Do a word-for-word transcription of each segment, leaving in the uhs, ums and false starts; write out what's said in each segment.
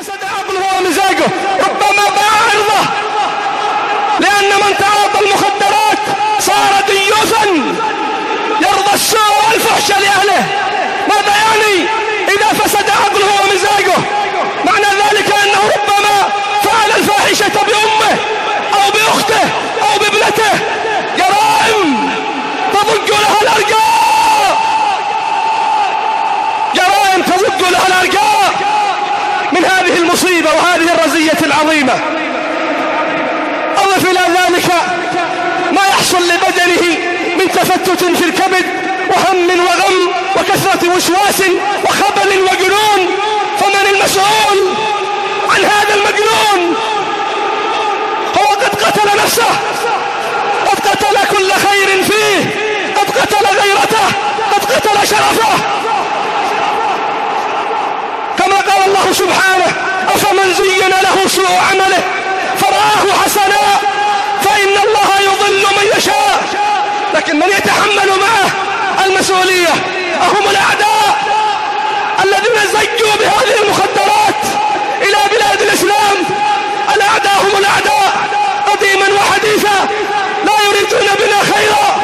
فسد عقله ومزاجه ربما باع عرضه، لأن من تعاطى المخدرات صار ديوثا يرضى السوء والفحش لأهله. ماذا يعني إذا فسد عقله ومزاجه؟ معنى ذلك أنه ربما فعل الفاحشة بأمه أو بأخته أو بابنته، جرائم تضج لها الأرجاء، جرائم تضج لها الأرجاء من هذه المصيبة وهذه الرزية العظيمة. أضف إلى ذلك ما يحصل لبدنه من تفتت في الكبد وهم وغم وكثرة وسواس وخبل وجنون. فمن المسؤول عن هذا المجنون؟ هو قد قتل نفسه، قد قتل كل خير فيه، قد قتل غيرته، قد قتل شرفه، كما قال الله سبحانه: أفمن زين له سوء عمله فرآه حسنا فإن الله يضل من يشاء. لكن من يتحمل معه المسؤولية أهم الأعداء الذين زجوا بهذه المخدرات إلى بلاد الإسلام. الأعداء هم الأعداء قديما وحديثا، لا يريدون بنا خيرا،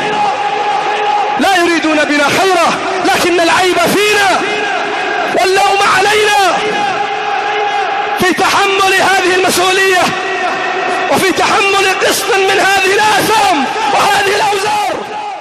لا يريدون بنا خيرا، لكن العيب فينا واللوم علينا في تحمل هذه المسؤولية وفي تحمل قسط من هذه الآثام وهذه الأوزار.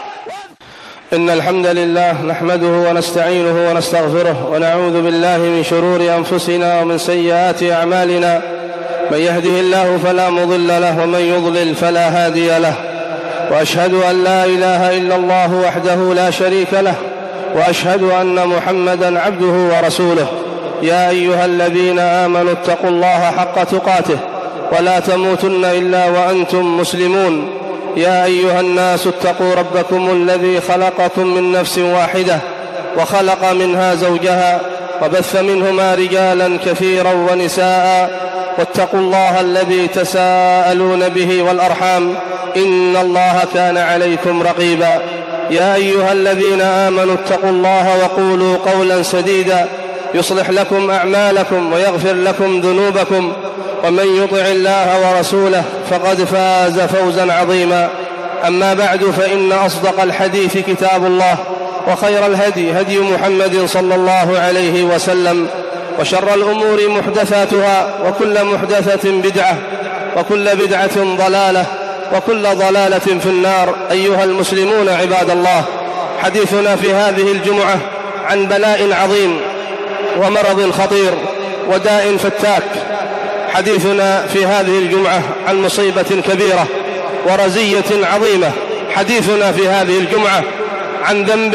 إن الحمد لله نحمده ونستعينه ونستغفره ونعوذ بالله من شرور أنفسنا ومن سيئات أعمالنا. من يهده الله فلا مضل له ومن يضلل فلا هادي له، وأشهد أن لا إله إلا الله وحده لا شريك له، وأشهد أن محمدا عبده ورسوله. يا أيها الذين آمنوا اتقوا الله حق تقاته ولا تموتن إلا وأنتم مسلمون. يا أيها الناس اتقوا ربكم الذي خلقكم من نفس واحدة وخلق منها زوجها وبث منهما رجالا كثيرا ونساء، واتقوا الله الذي تساءلون به والأرحام إن الله كان عليكم رقيبا. يا أيها الذين آمنوا اتقوا الله وقولوا قولا سديدا يصلح لكم أعمالكم ويغفر لكم ذنوبكم، ومن يطع الله ورسوله فقد فاز فوزا عظيما. أما بعد، فإن أصدق الحديث كتاب الله، وخير الهدي هدي محمد صلى الله عليه وسلم، وشر الأمور محدثاتها، وكل محدثة بدعة، وكل بدعة ضلالة، وكل ضلالة في النار. أيها المسلمون عباد الله، حديثنا في هذه الجمعة عن بلاء عظيم ومرض خطير وداء فتاك. حديثنا في هذه الجمعة عن مصيبة كبيرة ورزية عظيمة. حديثنا في هذه الجمعة عن ذنب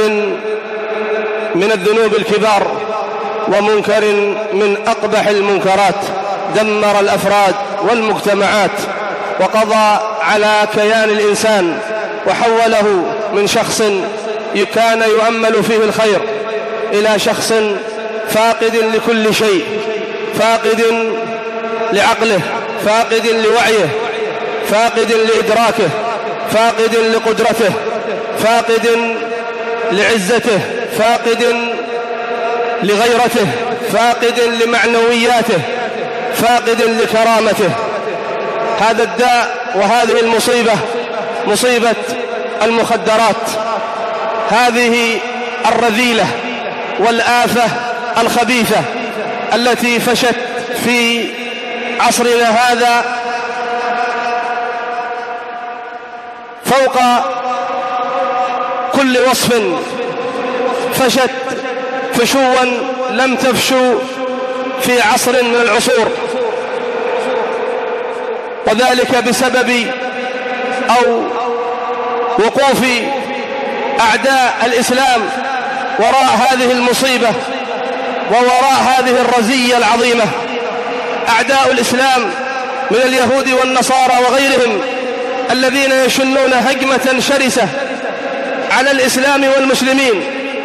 من الذنوب الكبار ومنكر من أقبح المنكرات دمر الأفراد والمجتمعات، وقضى على كيان الإنسان وحوله من شخص كان يؤمل فيه الخير إلى شخص فاقد لكل شيء، فاقد لعقله، فاقد لوعيه، فاقد لإدراكه، فاقد لقدرته، فاقد لعزته، فاقد لغيرته، فاقد لمعنوياته، فاقد لكرامته. هذا الداء وهذه المصيبة مصيبة المخدرات، هذه الرذيلة والآفة الخبيثة التي فشت في عصرنا هذا فوق كل وصف، فشت فشوا لم تفشو في عصر من العصور، وذلك بسبب أو وقوف أعداء الإسلام وراء هذه المصيبة ووراء هذه الرزية العظيمة. أعداء الإسلام من اليهود والنصارى وغيرهم الذين يشنون هجمة شرسة على الإسلام والمسلمين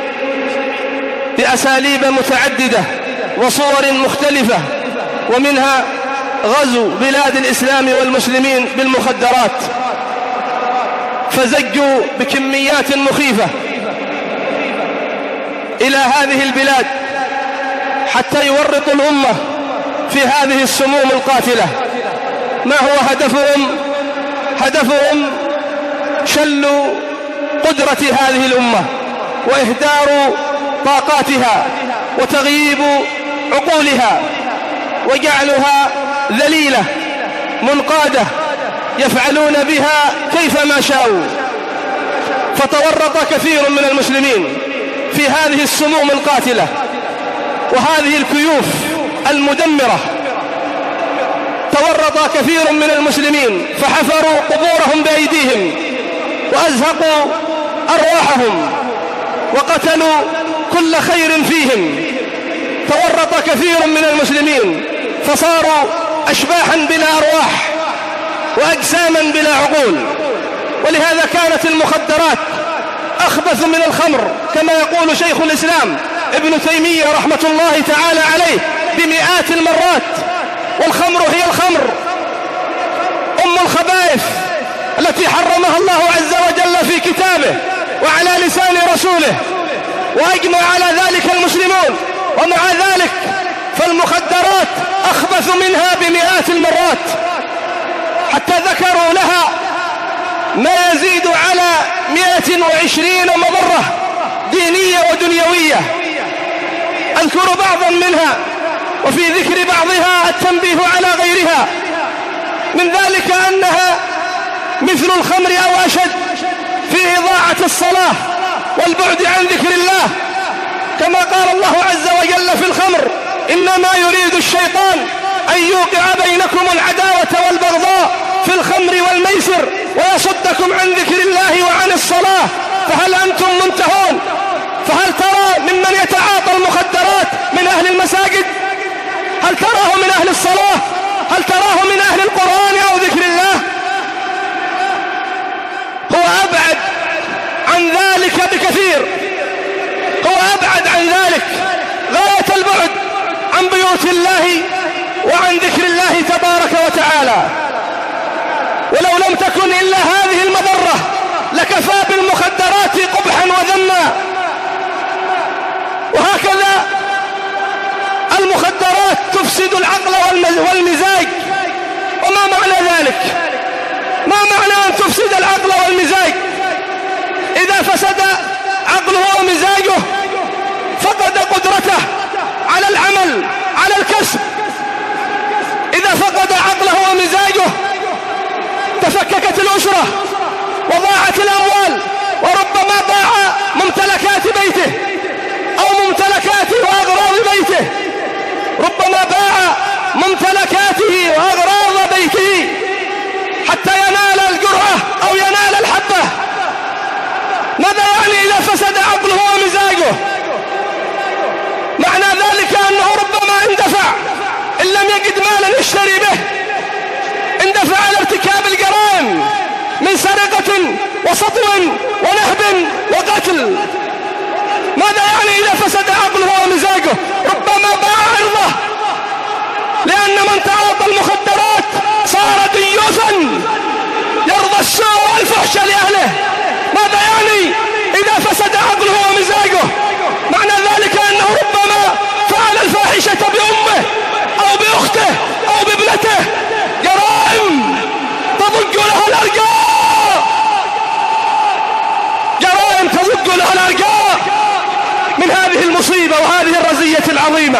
بأساليب متعددة وصور مختلفة، ومنها غزو بلاد الإسلام والمسلمين بالمخدرات، فزجوا بكميات مخيفة إلى هذه البلاد حتى يورطوا الأمة في هذه السموم القاتلة. ما هو هدفهم؟ هدفهم شل قدرة هذه الأمة وإهدار طاقاتها وتغييب عقولها وجعلها ذليلة منقادة يفعلون بها كيفما شاءوا. فتورط كثير من المسلمين في هذه السموم القاتلة وهذه الكيوف المدمرة. تورط كثير من المسلمين فحفروا قبورهم بأيديهم وأزهقوا أرواحهم وقتلوا كل خير فيهم. تورط كثير من المسلمين فصاروا أشباحا بلا أرواح وأجساما بلا عقول. ولهذا كانت المخدرات أخبث من الخمر كما يقول شيخ الإسلام ابن تيمية رحمة الله تعالى عليه بمئات المرات. والخمر هي الخمر أم الخبائث التي حرمها الله عز وجل في كتابه وعلى لسان رسوله وأجمع على ذلك المسلمون. ومع ذلك فالمخدرات أخبث منها بمئات المرات، حتى ذكروا لها ما يزيد على مئة وعشرين مضرة دينية ودنيوية. أذكر بعضا منها وفي ذكر بعضها التنبيه على غيرها. من ذلك أنها مثل الخمر أو أشد في إضاعة الصلاة والبعد عن ذكر الله، كما قال الله عز وجل في الخمر: إنما يريد الشيطان أن يوقع بينكم العداوة والبغضاء في الخمر والميسر ويصدكم عن ذكر الله وعن الصلاة فهل أنتم منتهون؟ فهل ترى ممن يتعاطى المخدرات من أهل المساجد؟ هل تراه من أهل الصلاة؟ هل تراه من أهل القرآن أو ذكر الله؟ هو أبعد عن ذلك بكثير، هو أبعد عن ذلك غاية البعد عن بيوت الله وعن ذكر الله تبارك وتعالى. ولو لم تكن إلا هذه المضرة لكفى بالمخدرات قبحا وذما. وهكذا المخدرات تفسد العقل والمزاج. وما معنى ذلك؟ ما معنى أن تفسد العقل والمزاج؟ إذا فسد عقله ومزاجه فقد قدرته على العمل على الكسب. إذا فقد عقله ومزاجه تفككت الأسرة وضاعت الأموال، وربما ضاع ممتلكات بيته أو ممتلكات وأغراض بيته، ربما باع ممتلكاته وأغراض بيته حتى ينال الجرعة أو ينال الحبة. ماذا يعني إذا فسد عقله ومزاجه؟ معنى ذلك أنه ربما اندفع إن لم يجد مالا يشتري به، اندفع على ارتكاب الجرائم من سرقة وسطو ونهب وقتل. ماذا يعني إذا فسد عقله ومزاجه؟ ربما باع عرضه، لأن من تعاطى المخدرات صار ديوثا يرضى السوء والفحش لأهله. ماذا يعني إذا فسد عقله ومزاجه؟ معنى ذلك أنه ربما فعل الفاحشة بأمه أو بأخته أو بابنته، جرائم تضج لها الأرجاء، جرائم تضج لها الأرجاء من هذه المصيبة وهذه الرزية العظيمة.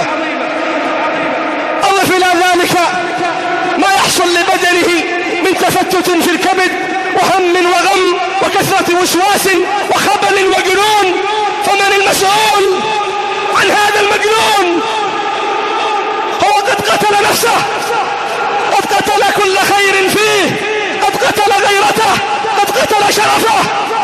أضف إلى ذلك ما يحصل لبدنه من تفتت في الكبد وهم وغم وكثرة وسواس وخبل وجنون. فمن المسؤول عن هذا المجنون؟ هو قد قتل نفسه، قد قتل كل خير فيه، قد قتل غيرته، قد قتل شرفه.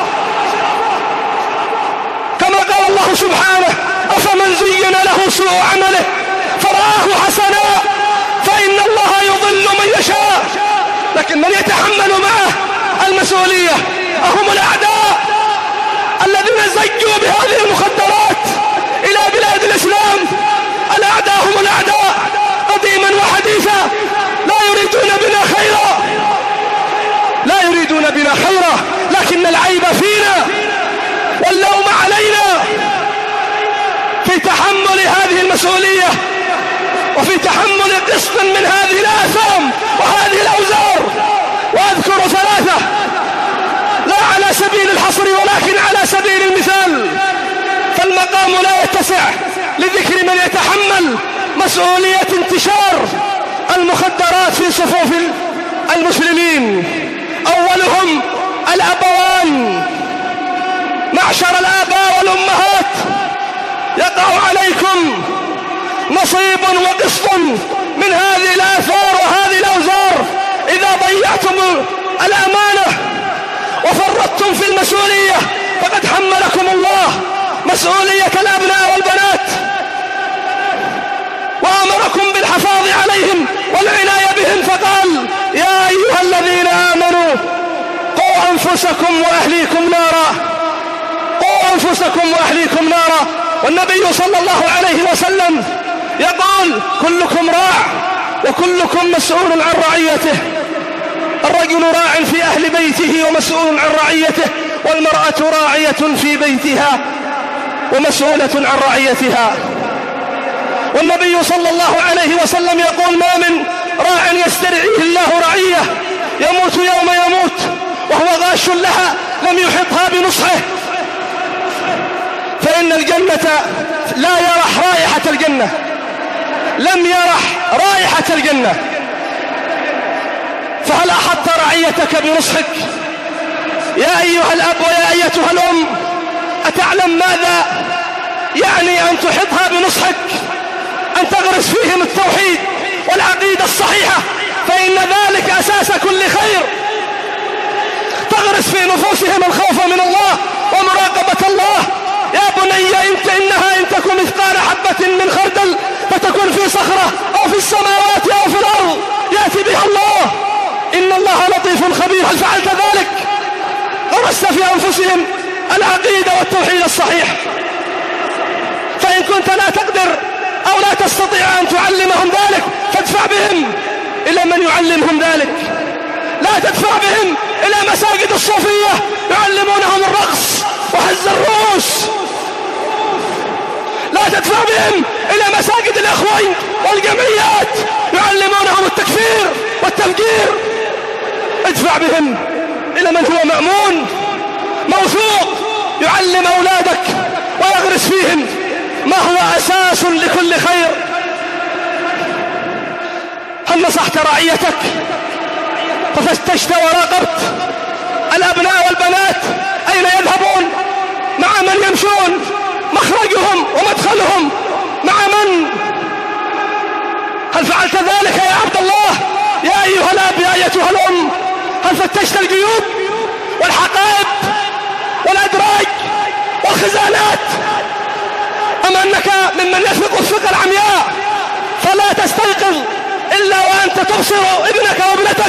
كما قال الله سبحانه: أفمن زين له سوء عمله فرآه حسنا فإن الله يضل من يشاء. لكن من يتحمل معه المسؤولية هم الأعداء الذين زجوا بهذه المخدرات إلى بلاد الإسلام. الأعداء هم الأعداء قديما وحديثا، لا يريدون بنا خيرا، لا يريدون بنا خيرا، لكن العيب فينا واللوم علينا في تحمل هذه المسؤولية وفي تحمل قسط من هذه الآثام وهذه الأوزار. وأذكر ثلاثة لا على سبيل الحصر ولكن على سبيل المثال، فالمقام لا يتسع لذكر من يتحمل مسؤولية انتشار المخدرات في صفوف المسلمين. أولهم الأبوان. معشر الآباء والأمهات، يقع عليكم نصيب وقسط من هذه الآثار وهذه الأوزار إذا ضيعتم الأمانة وفرطتم في المسؤولية، فقد حملكم الله مسؤولية الأبناء والبنات وأمركم بالحفاظ عليهم والعناية بهم، فقال: يا أيها الذين آمنوا قوا أنفسكم وأهليكم نارا، قوا أنفسكم وأهليكم نارا. والنبي صلى الله عليه وسلم يقول: كلكم راع وكلكم مسؤول عن رعيته. الرجل راع في أهل بيته ومسؤول عن رعيته، والمرأة راعية في بيتها ومسؤولة عن رعيتها. والنبي صلى الله عليه وسلم يقول: ما من راع يسترعيه الله رعية يموت يوم يموت وهو غاش لها لم يحطها بنصحه، فإن الجنة لا يرح رائحة الجنة، لم يرح رائحة الجنة. فهل أحطت رعيتك بنصحك يا أيها الأب ويا أيتها الأم؟ أتعلم ماذا يعني أن تحطها بنصحك؟ أن تغرس فيهم التوحيد والعقيدة الصحيحة، فإن ذلك أساس كل خير. تغرس في نفوسهم الخوف من الله ومراقبة الله. يا بني انت إنها إن تكن مثقال حبة من خردل فتكن في صخرة أو في السماوات أو في الأرض يأتي بها الله، إن الله لطيف خبير. هل فعلت ذلك؟ غرست في أنفسهم العقيدة والتوحيد الصحيح. فإن كنت لا تقدر أو لا تستطيع أن تعلمهم ذلك فادفع بهم إلى من يعلمهم ذلك. لا تدفع بهم إلى مساجد الصوفية يعلمونهم الرقص وهز الرؤوس. لا تدفع بهم إلى مساجد الإخوان والجمعيات يعلمونهم التكفير والتفجير. ادفع بهم إلى من هو مأمون موثوق يعلم أولادك ويغرس فيهم ما هو أساس لكل خير. هل نصحت رعيتك ففتشت وراقبت الأبناء والبنات أين يذهبون؟ مع من يمشون؟ مخرجهم ومدخلهم مع من؟ هل فعلت ذلك يا عبد الله يا أيها الأب يا أيتها الأم؟ هل فتشت الجيوب والحقائب والأدراج والخزانات؟ أم أنك ممن يثق الثقة العمياء فلا تستيقظ إلا وأنت تبصر ابنك وابنتك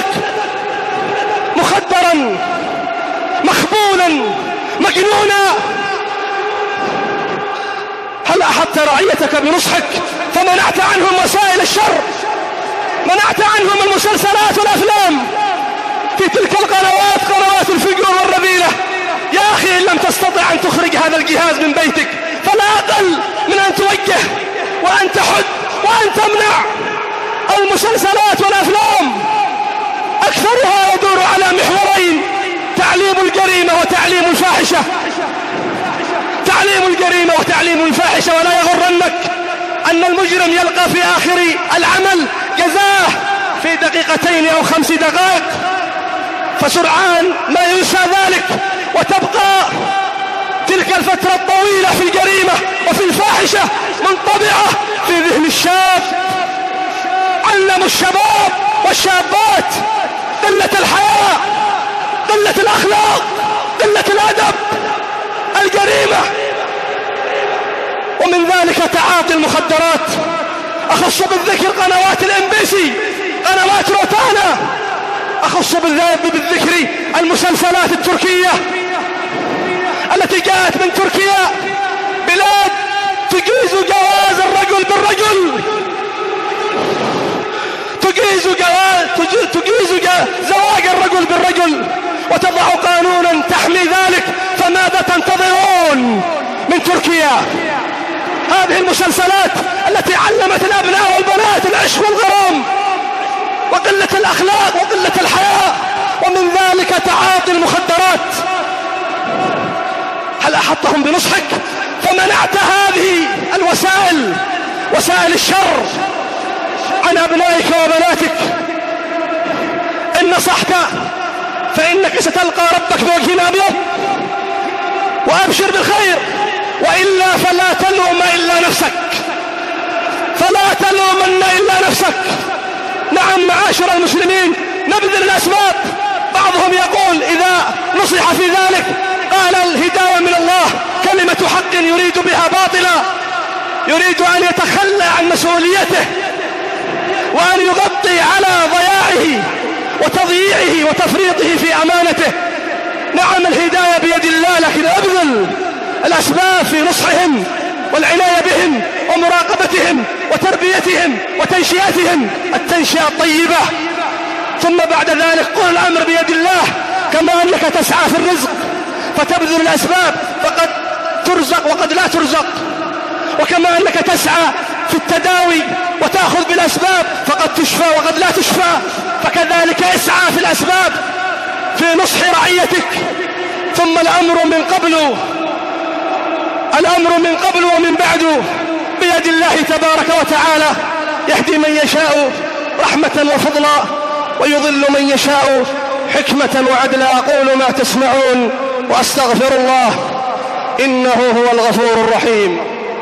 مخدرا مخبولا مجنونا؟ هل أحطت رعيتك بنصحك فمنعت عنهم وسائل الشر؟ منعت عنهم المسلسلات والأفلام في تلك القنوات، قنوات الفجور والرذيلة. يا أخي إن لم تستطع أن تخرج هذا الجهاز من بيتك فلا أقل من أن توجه وأن تحد وأن تمنع المسلسلات والأفلام. أكثرها يدور على محورين: تعليم الجريمة وتعليم الفاحشة. تعليم الجريمة وتعليم الفاحشة. ولا يغرنك أن المجرم يلقى في آخر العمل جزاه في دقيقتين أو خمس دقائق، فسرعان ما ينسى ذلك وتبقى تلك الفترة الطويلة في الجريمة وفي الفاحشة منطبعة في ذهن الشاب. علموا الشباب والشابات قلة الحياء، قلة الأخلاق، قلة الأدب، الجريمة. ومن ذلك تعاطي المخدرات. أخص بالذكر قنوات الام بي سي، قنوات روتانا. أخص بالذكر المسلسلات التركية التي جاءت من تركيا، بلاد تجيز جواز الرجل بالرجل، تجيز جواز تجيز زواج الرجل بالرجل، وتضع قانونا تحمي ذلك. فماذا تنتظرون من تركيا؟ هذه المسلسلات التي علمت الأبناء والبنات العشق والغرام وقلة الأخلاق وقلة الحياء، ومن ذلك تعاطي المخدرات. هل أحطهم بنصحك فمنعت هذه الوسائل، وسائل الشر، عن أبنائك وبناتك؟ إن نصحت فإنك ستلقى ربك بوجه أبيض، وأبشر بالخير، وإلا فلا تلوم إلا نفسك، فلا تلومن إلا نفسك. نعم معاشر المسلمين، نبذل الأسباب. بعضهم يقول إذا نصح في ذلك قال الهداية من الله، كلمة حق يريد بها باطلا، يريد أن يتخلى عن مسؤوليته وأن يغطي على ضياعه وتضييعه وتفريطه في أمانته. نعم الهداية بيد الله، لكن أبذل الأسباب في نصحهم والعناية بهم ومراقبتهم وتربيتهم وتنشئتهم التنشئة الطيبة. ثم بعد ذلك قل الأمر بيد الله، كما أنك تسعى في الرزق فتبذل الأسباب فقد ترزق وقد لا ترزق، وكما أنك تسعى في التداوي وتأخذ بالأسباب فقد تشفى وقد لا تشفى، فكذلك اسعى في الأسباب في نصح رعيتك. ثم الأمر من قبل الأمر من قبل ومن بعد بيد الله تبارك وتعالى، يهدي من يشاء رحمة وفضلا ويضل من يشاء حكمة وعدلا. أقول ما تسمعون وأستغفر الله إنه هو الغفور الرحيم.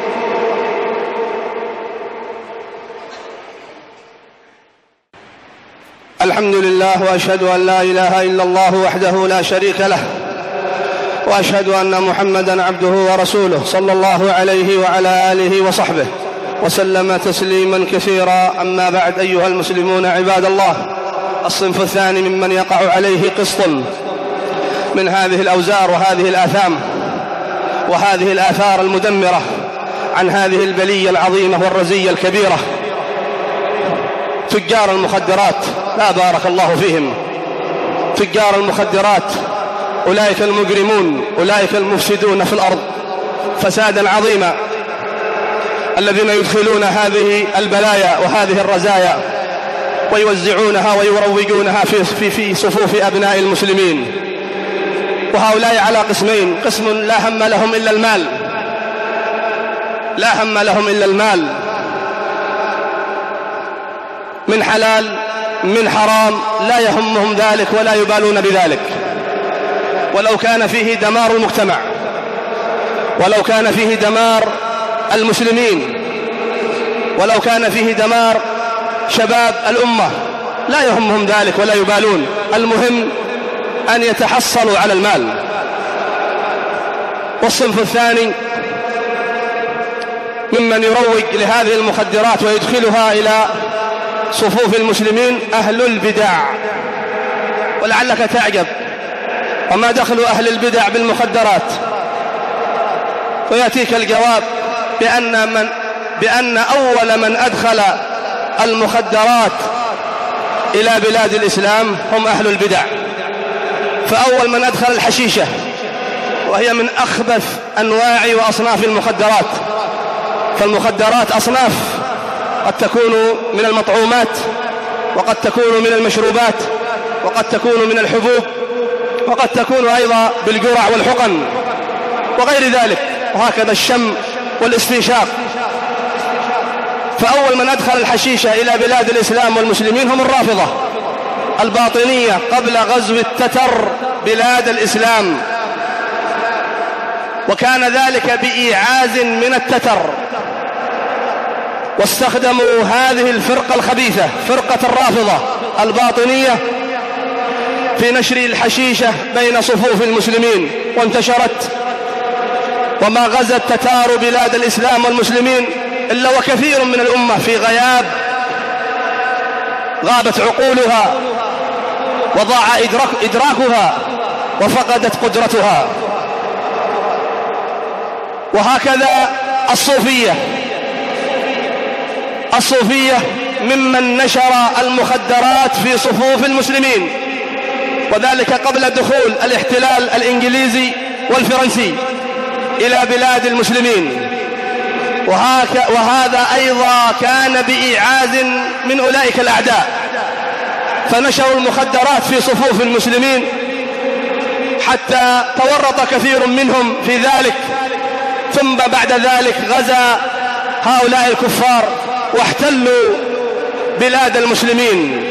الحمد لله، وأشهد أن لا إله إلا الله وحده لا شريك له، وأشهد أن محمدًا عبده ورسوله صلى الله عليه وعلى آله وصحبه وسلم تسليما كثيرا. أما بعد، أيها المسلمون عباد الله، الصنف الثاني ممن يقع عليه قسط من هذه الأوزار وهذه الآثام وهذه الآثار المدمرة عن هذه البلية العظيمة والرزية الكبيرة، تجار المخدرات، لا بارك الله فيهم. تجار المخدرات أولئك المجرمون، أولئك المفسدون في الأرض فسادا عظيما، الذين يدخلون هذه البلايا وهذه الرزايا ويوزعونها ويروجونها في, في, في صفوف أبناء المسلمين. وهؤلاء على قسمين: قسم لا هم لهم إلا المال، لا هم لهم إلا المال، من حلال من حرام لا يهمهم ذلك ولا يبالون بذلك، ولو كان فيه دمار المجتمع، ولو كان فيه دمار المسلمين، ولو كان فيه دمار شباب الأمة، لا يهمهم ذلك ولا يبالون. المهم أن يتحصلوا على المال. والصنف الثاني ممن يروج لهذه المخدرات ويدخلها إلى صفوف المسلمين أهل البدع. ولعلك تعجب، وما دخل أهل البدع بالمخدرات؟ ويأتيك الجواب بأن, من بأن أول من أدخل المخدرات إلى بلاد الإسلام هم أهل البدع. فأول من أدخل الحشيشة، وهي من أخبث أنواع وأصناف المخدرات. فالمخدرات أصناف، قد تكون من المطعومات، وقد تكون من المشروبات، وقد تكون من الحبوب، وقد تكون أيضا بالجرع والحقن وغير ذلك، وهكذا الشم والاستنشاق. فأول من أدخل الحشيشة إلى بلاد الإسلام والمسلمين هم الرافضة الباطنية قبل غزو التتر بلاد الإسلام، وكان ذلك بإيعاز من التتر، واستخدموا هذه الفرقة الخبيثة، فرقة الرافضة الباطنية، في نشر الحشيشة بين صفوف المسلمين، وانتشرت. وما غزا التتار بلاد الإسلام والمسلمين إلا وكثير من الأمة في غياب، غابت عقولها وضاع إدراك إدراكها وفقدت قدرتها. وهكذا الصوفية الصوفية ممن نشر المخدرات في صفوف المسلمين، وذلك قبل دخول الاحتلال الإنجليزي والفرنسي إلى بلاد المسلمين. وهذا أيضا كان بإيعاز من أولئك الأعداء، فنشروا المخدرات في صفوف المسلمين حتى تورط كثير منهم في ذلك، ثم بعد ذلك غزا هؤلاء الكفار واحتلوا بلاد المسلمين.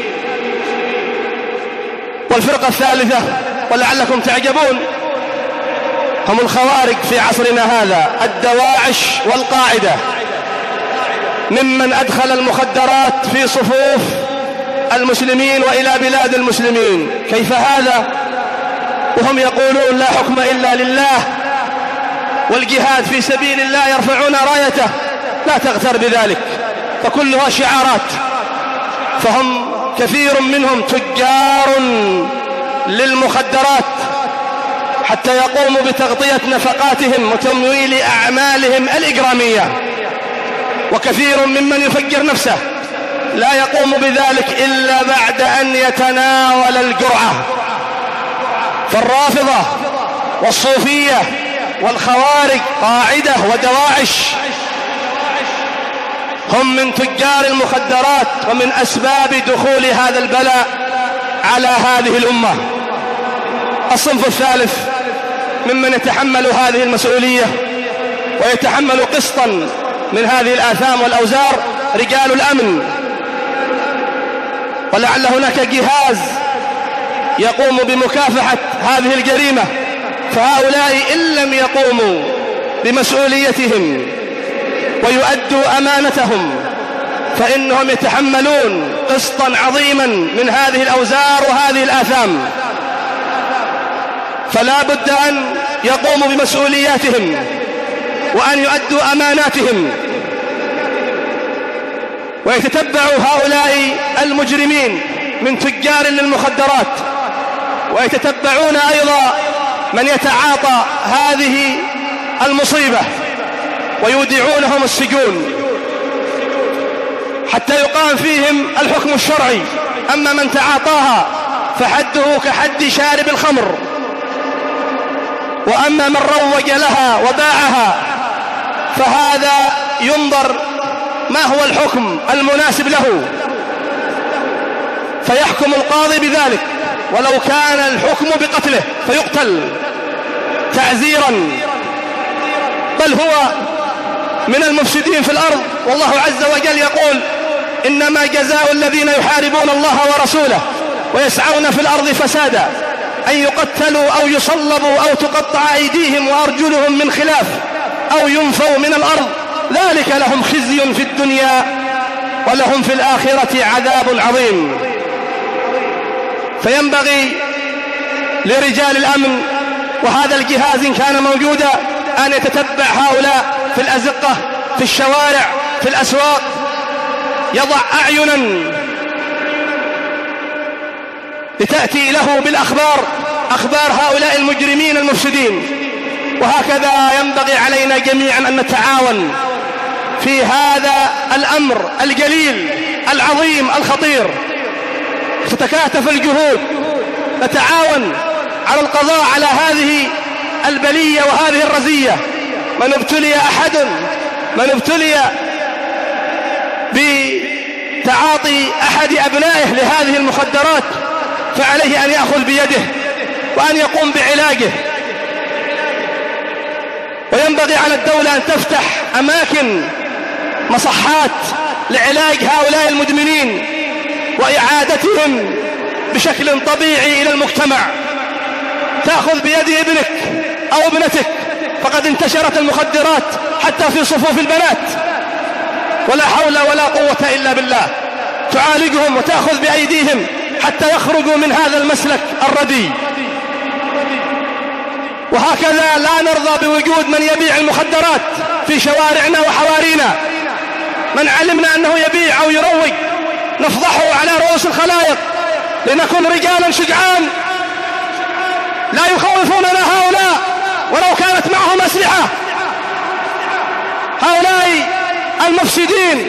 والفرقة الثالثة ولعلكم تعجبون هم الخوارج في عصرنا هذا، الدواعش والقاعدة، ممن أدخل المخدرات في صفوف المسلمين وإلى بلاد المسلمين. كيف هذا وهم يقولون لا حكم إلا لله والجهاد في سبيل الله يرفعون رايته؟ لا تغتر بذلك، فكلها شعارات. فهم كثير منهم تجار للمخدرات حتى يقوموا بتغطية نفقاتهم وتمويل أعمالهم الإجرامية. وكثير ممن يفجر نفسه لا يقوم بذلك إلا بعد أن يتناول الجرعة. فالرافضة والصوفية والخوارج قاعدة ودواعش هم من تجار المخدرات ومن أسباب دخول هذا البلاء على هذه الأمة. الصنف الثالث ممن يتحمل هذه المسؤولية ويتحمل قسطا من هذه الآثام والأوزار رجال الأمن، ولعل هناك جهاز يقوم بمكافحة هذه الجريمة، فهؤلاء إن لم يقوموا بمسؤوليتهم ويؤدوا أمانتهم فإنهم يتحملون قسطا عظيما من هذه الأوزار وهذه الآثام. فلا بد أن يقوموا بمسؤولياتهم وأن يؤدوا أماناتهم ويتتبعوا هؤلاء المجرمين من تجار للمخدرات، ويتتبعون أيضا من يتعاطى هذه المصيبة ويودعونهم السجون حتى يقام فيهم الحكم الشرعي. أما من تعاطاها فحده كحد شارب الخمر، وأما من روج لها وباعها فهذا ينظر ما هو الحكم المناسب له فيحكم القاضي بذلك، ولو كان الحكم بقتله فيقتل تعزيرا، بل هو من المفسدين في الأرض. والله عز وجل يقول إنما جزاء الذين يحاربون الله ورسوله ويسعون في الأرض فسادا أن يقتلوا أو يصلبوا أو تقطع أيديهم وأرجلهم من خلاف أو ينفوا من الأرض، ذلك لهم خزي في الدنيا ولهم في الآخرة عذاب عظيم. فينبغي لرجال الأمن وهذا الجهاز إن كان موجودا أن يتتبع هؤلاء في الأزقة، في الشوارع، في الأسواق، يضع أعينا لتأتي له بالأخبار، أخبار هؤلاء المجرمين المفسدين. وهكذا ينبغي علينا جميعا أن نتعاون في هذا الأمر الجليل العظيم الخطير، تتكاتف الجهود، نتعاون على القضاء على هذه البلية وهذه الرزية. من ابتلي أحد من ابتلي بتعاطي أحد أبنائه لهذه المخدرات فعليه أن يأخذ بيده وأن يقوم بعلاجه. وينبغي على الدولة أن تفتح أماكن مصحات لعلاج هؤلاء المدمنين وإعادتهم بشكل طبيعي إلى المجتمع. تأخذ بيد ابنك أو ابنتك، فقد انتشرت المخدرات حتى في صفوف البنات، ولا حول ولا قوة إلا بالله. تعالجهم وتأخذ بأيديهم حتى يخرجوا من هذا المسلك الردي. وهكذا لا نرضى بوجود من يبيع المخدرات في شوارعنا وحوارينا. من علمنا أنه يبيع أو يروج نفضحه على رؤوس الخلائق لنكون رجالا شجعان. لا يخوفوننا هؤلاء ولو كانت معهم أسلحة. هؤلاء المفسدين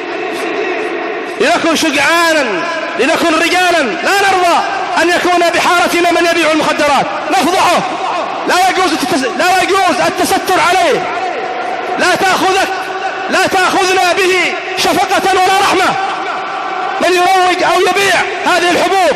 لنكن شجعانا، لنكن رجالا. لا نرضى أن يكون بحارتنا من يبيع المخدرات، نفضحه. لا يجوز لا يجوز التستر عليه. لا تأخذك لا تأخذنا به شفقة ولا رحمة. من يروج أو يبيع هذه الحبوب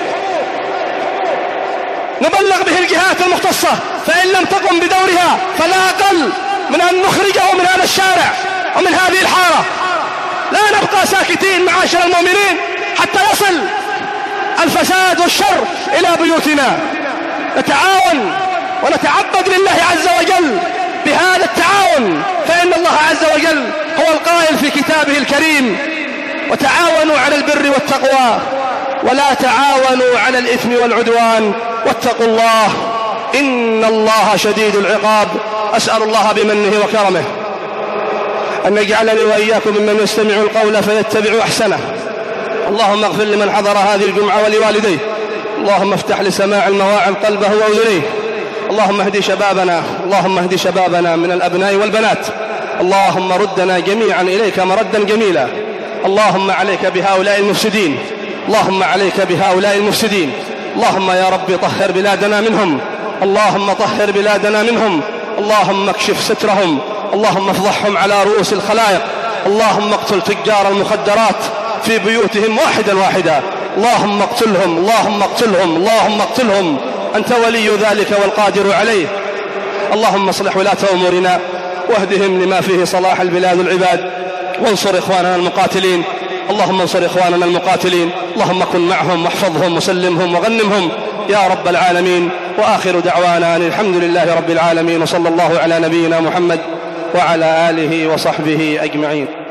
نبلغ به الجهات المختصة، فإن لم تقم بدورها فلا أقل من أن نخرجه من هذا الشارع ومن هذه الحارة. لا نبقى ساكتين معاشر المؤمنين حتى يصل الفساد والشر إلى بيوتنا. نتعاون ونتعبد لله عز وجل بهذا التعاون، فإن الله عز وجل هو القائل في كتابه الكريم: وتعاونوا على البر والتقوى ولا تعاونوا على الإثم والعدوان واتقوا الله إن الله شديد العقاب. أسأل الله بمنه وكرمه أن يجعلني وإياكم ممن يستمع القول فيتبع أحسنه. اللهم اغفر لمن حضر هذه الجمعة ولوالديه. اللهم افتح لسماع المواعظ قلبه وأذنيه. اللهم اهد شبابنا اللهم اهد شبابنا من الأبناء والبنات. اللهم ردنا جميعا إليك مردا جميلا. اللهم عليك بهؤلاء المفسدين اللهم عليك بهؤلاء المفسدين. اللهم يا رب طهر بلادنا منهم. اللهم طهر بلادنا منهم. اللهم اكشف سترهم. اللهم افضحهم على رؤوس الخلائق. اللهم اقتل تجار المخدرات في بيوتهم واحدا واحدا. اللهم اقتلهم اللهم اقتلهم اللهم اقتلهم أنت ولي ذلك والقادر عليه. اللهم اصلح ولاة أمورنا واهدهم لما فيه صلاح البلاد والعباد، وانصر إخواننا المقاتلين. اللهم انصر إخواننا المقاتلين. اللهم كن معهم واحفظهم وسلمهم وغنمهم يا رب العالمين. وآخر دعوانا أن الحمد لله رب العالمين، وصلى الله على نبينا محمد وعلى آله وصحبه أجمعين.